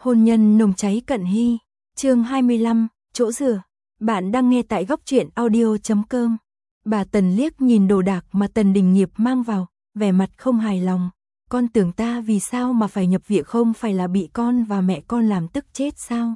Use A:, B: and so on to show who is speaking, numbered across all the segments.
A: Hôn nhân nồng cháy cận hy, chương 25, chỗ rửa. Bạn đang nghe tại góc truyện audio.com. Bà Tần liếc nhìn đồ đạc mà Tần Đình Nghiệp mang vào, vẻ mặt không hài lòng. Con tưởng ta vì sao mà phải nhập viện, không phải là bị con và mẹ con làm tức chết sao?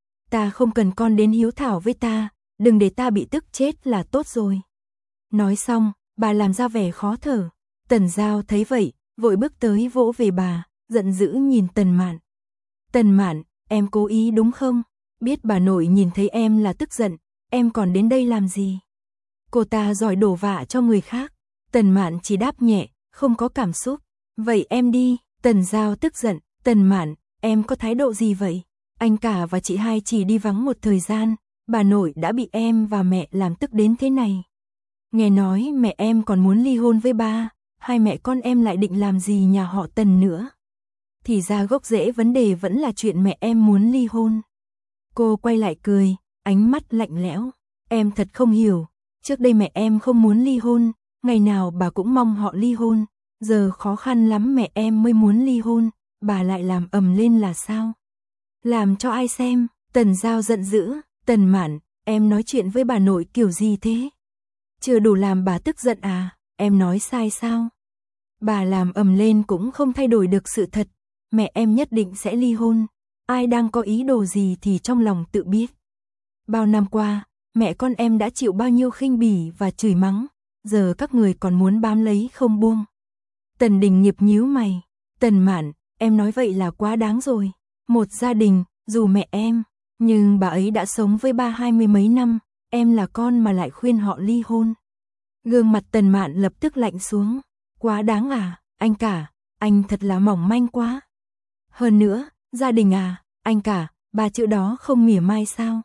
A: Ta không cần con đến hiếu thảo với ta, đừng để ta bị tức chết là tốt rồi. Nói xong, bà làm ra vẻ khó thở. Tần Giao thấy vậy, vội bước tới vỗ về bà, giận dữ nhìn Tần Mạn. Tần Mạn, em cố ý đúng không? Biết bà nội nhìn thấy em là tức giận, em còn đến đây làm gì? Cô ta giỏi đổ vạ cho người khác. Tần Mạn chỉ đáp nhẹ, không có cảm xúc. Vậy em đi. Tần Giao tức giận. Tần Mạn, em có thái độ gì vậy? Anh cả và chị hai chỉ đi vắng một thời gian, bà nội đã bị em và mẹ làm tức đến thế này. Nghe nói mẹ em còn muốn ly hôn với ba, hai mẹ con em lại định làm gì nhà họ Tần nữa. Thì ra gốc rễ vấn đề vẫn là chuyện mẹ em muốn ly hôn. Cô quay lại cười, ánh mắt lạnh lẽo. Em thật không hiểu, trước đây mẹ em không muốn ly hôn, ngày nào bà cũng mong họ ly hôn. Giờ khó khăn lắm mẹ em mới muốn ly hôn, bà lại làm ầm lên là sao? Làm cho ai xem? Tần Giao giận dữ. Tần Mạn, em nói chuyện với bà nội kiểu gì thế? Chưa đủ làm bà tức giận à? Em nói sai sao? Bà làm ầm lên cũng không thay đổi được sự thật. Mẹ em nhất định sẽ ly hôn. Ai đang có ý đồ gì thì trong lòng tự biết. Bao năm qua, mẹ con em đã chịu bao nhiêu khinh bỉ và chửi mắng. Giờ các người còn muốn bám lấy không buông. Tần Đình Nghiệp nhíu mày. Tần Mạn, em nói vậy là quá đáng rồi. Một gia đình, dù mẹ em, nhưng bà ấy đã sống với ba 20 mấy năm. Em là con mà lại khuyên họ ly hôn. Gương mặt Tần Mạn lập tức lạnh xuống. Quá đáng à, anh cả, anh thật là mỏng manh quá. Hơn nữa, gia đình à, anh cả, ba chữ đó không mỉa mai sao?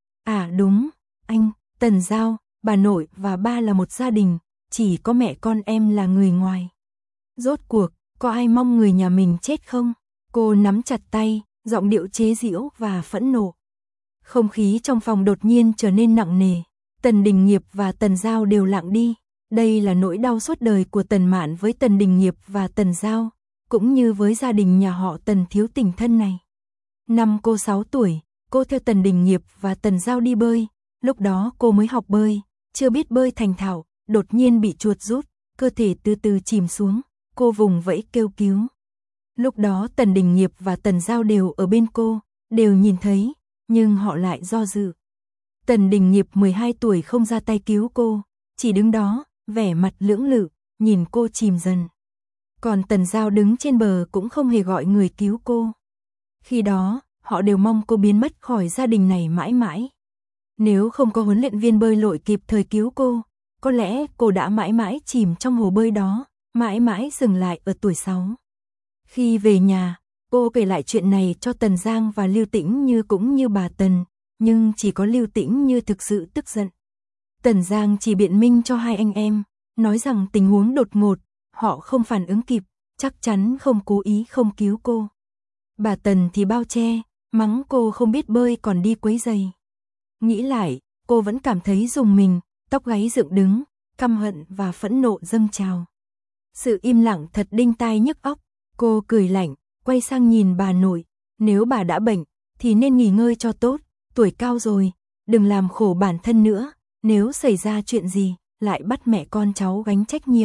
A: À đúng, anh, Tần Giao, bà nội và ba là một gia đình, chỉ có mẹ con em là người ngoài. Rốt cuộc, có ai mong người nhà mình chết không? Cô nắm chặt tay, giọng điệu chế giễu và phẫn nộ. Không khí trong phòng đột nhiên trở nên nặng nề. Tần Đình Nghiệp và Tần Giao đều lặng đi. Đây là nỗi đau suốt đời của Tần Mạn với Tần Đình Nghiệp và Tần Giao, cũng như với gia đình nhà họ Tần thiếu tình thân này. Năm cô 6 tuổi, cô theo Tần Đình Nghiệp và Tần Giao đi bơi. Lúc đó cô mới học bơi, chưa biết bơi thành thạo, đột nhiên bị chuột rút, cơ thể từ từ chìm xuống. Cô vùng vẫy kêu cứu. Lúc đó Tần Đình Nghiệp và Tần Giao đều ở bên cô, đều nhìn thấy, nhưng họ lại do dự. Tần Đình Nghiệp 12 tuổi không ra tay cứu cô, chỉ đứng đó, vẻ mặt lưỡng lự, nhìn cô chìm dần. Còn Tần Giao đứng trên bờ cũng không hề gọi người cứu cô. Khi đó, họ đều mong cô biến mất khỏi gia đình này mãi mãi. Nếu không có huấn luyện viên bơi lội kịp thời cứu cô, có lẽ cô đã mãi mãi chìm trong hồ bơi đó, mãi mãi dừng lại ở tuổi 6. Khi về nhà, cô kể lại chuyện này cho Tần Giang và Lưu Tĩnh Như cũng như bà Tần, nhưng chỉ có Lưu Tĩnh Như thực sự tức giận. Tần Giang chỉ biện minh cho hai anh em, nói rằng tình huống đột ngột, họ không phản ứng kịp, chắc chắn không cố ý không cứu cô. Bà Tần thì bao che, mắng cô không biết bơi còn đi quấy rầy. Nghĩ lại, cô vẫn cảm thấy rùng mình, tóc gáy dựng đứng, căm hận và phẫn nộ dâng trào. Sự im lặng thật đinh tai nhức óc. Cô cười lạnh, quay sang nhìn bà nội. Nếu bà đã bệnh, thì nên nghỉ ngơi cho tốt, tuổi cao rồi, đừng làm khổ bản thân nữa. Nếu xảy ra chuyện gì, lại bắt mẹ con cháu gánh trách nhiệm.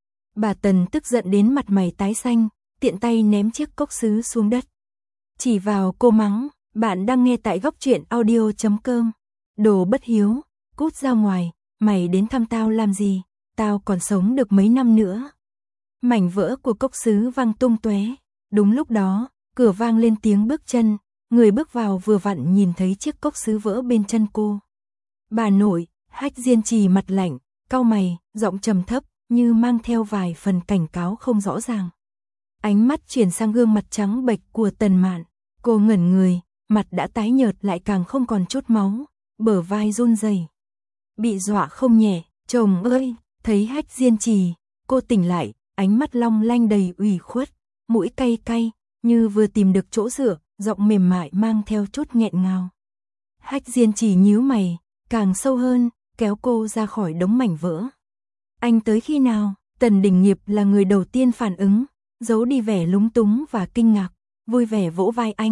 A: Bà Tần tức giận đến mặt mày tái xanh, tiện tay ném chiếc cốc sứ xuống đất. Chỉ vào cô mắng, bạn đang nghe tại góc truyện audio.com. Đồ bất hiếu, cút ra ngoài, mày đến thăm tao làm gì, tao còn sống được mấy năm nữa. Mảnh vỡ của cốc sứ văng tung tóe. Đúng lúc đó, cửa vang lên tiếng bước chân, người bước vào vừa vặn nhìn thấy chiếc cốc sứ vỡ bên chân cô. Bà nội, Hách Diên Trì mặt lạnh, cau mày, giọng trầm thấp, như mang theo vài phần cảnh cáo không rõ ràng. Ánh mắt chuyển sang gương mặt trắng bệch của Tần Mạn, cô ngẩn người, mặt đã tái nhợt lại càng không còn chút máu, bờ vai run rẩy. Bị dọa không nhẹ, chồng ơi, thấy Hách Diên Trì, cô tỉnh lại, ánh mắt long lanh đầy ủy khuất, mũi cay cay, như vừa tìm được chỗ dựa, giọng mềm mại mang theo chút nghẹn ngào. Hách Diên Trì nhíu mày, càng sâu hơn, kéo cô ra khỏi đống mảnh vỡ. Anh tới khi nào? Tần Đình Nghiệp là người đầu tiên phản ứng, giấu đi vẻ lúng túng và kinh ngạc, vui vẻ vỗ vai anh,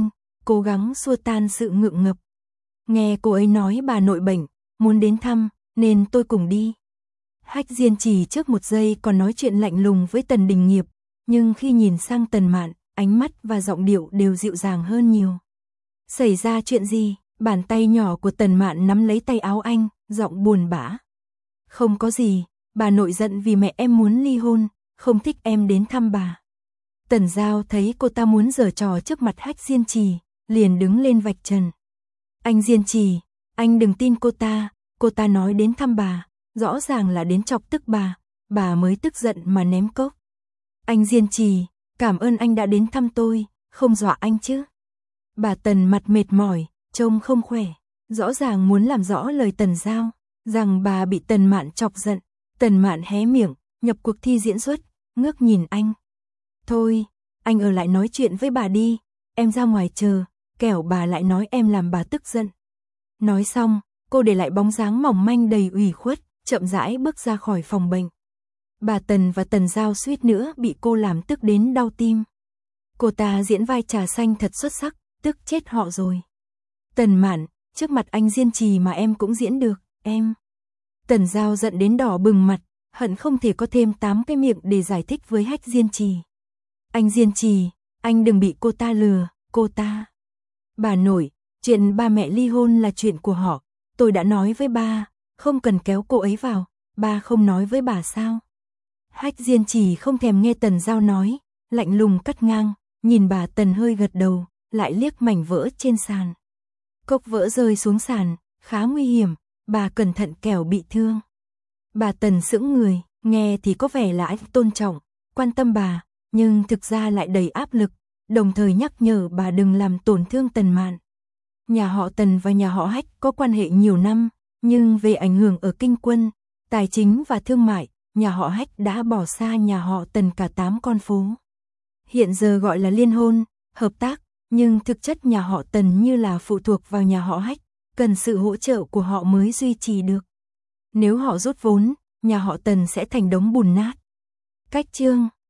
A: cố gắng xua tan sự ngượng ngập. Nghe cô ấy nói bà nội bệnh, muốn đến thăm, nên tôi cùng đi. Hách Diên Trì trước một giây còn nói chuyện lạnh lùng với Tần Đình Nghiệp, nhưng khi nhìn sang Tần Mạn, ánh mắt và giọng điệu đều dịu dàng hơn nhiều. Xảy ra chuyện gì? Bàn tay nhỏ của Tần Mạn nắm lấy tay áo anh, giọng buồn bã. Không có gì, bà nội giận vì mẹ em muốn ly hôn, không thích em đến thăm bà. Tần Giao thấy cô ta muốn giở trò trước mặt Hách Diên Trì, liền đứng lên vạch trần. Anh Diên Trì, anh đừng tin cô ta nói đến thăm bà, rõ ràng là đến chọc tức bà mới tức giận mà ném cốc. Anh Diên Trì, cảm ơn anh đã đến thăm tôi, không dọa anh chứ. Bà Tần mặt mệt mỏi, trông không khỏe, rõ ràng muốn làm rõ lời Tần Giao, rằng bà bị Tần Mạn chọc giận. Tần Mạn hé miệng, nhập cuộc thi diễn xuất, ngước nhìn anh. Thôi, anh ở lại nói chuyện với bà đi, em ra ngoài chờ, kẻo bà lại nói em làm bà tức giận. Nói xong, cô để lại bóng dáng mỏng manh đầy ủy khuất, chậm rãi bước ra khỏi phòng bệnh. Bà Tần và Tần Giao suýt nữa bị cô làm tức đến đau tim. Cô ta diễn vai trà xanh thật xuất sắc, tức chết họ rồi. Tần Mạn, trước mặt anh Diên Trì mà em cũng diễn được, em. Tần Giao giận đến đỏ bừng mặt, hận không thể có thêm 8 cái miệng để giải thích với Hách Diên Trì. Anh Diên Trì, anh đừng bị cô ta lừa, cô ta. Bà nội, chuyện ba mẹ ly hôn là chuyện của họ, tôi đã nói với ba, không cần kéo cô ấy vào, ba không nói với bà sao? Hách Diên Trì không thèm nghe Tần Giao nói, lạnh lùng cắt ngang, nhìn bà Tần hơi gật đầu, lại liếc mảnh vỡ trên sàn. Cốc vỡ rơi xuống sàn, khá nguy hiểm, bà cẩn thận kẻo bị thương. Bà Tần sững người, nghe thì có vẻ là anh tôn trọng, quan tâm bà, nhưng thực ra lại đầy áp lực, đồng thời nhắc nhở bà đừng làm tổn thương Tần Mạn. Nhà họ Tần và nhà họ Hách có quan hệ nhiều năm, nhưng về ảnh hưởng ở kinh quân, tài chính và thương mại, nhà họ Hách đã bỏ xa nhà họ Tần cả 8 con phố. Hiện giờ gọi là liên hôn, hợp tác, nhưng thực chất nhà họ Tần như là phụ thuộc vào nhà họ Hách, cần sự hỗ trợ của họ mới duy trì được. Nếu họ rút vốn, nhà họ Tần sẽ thành đống bùn nát. Cách chương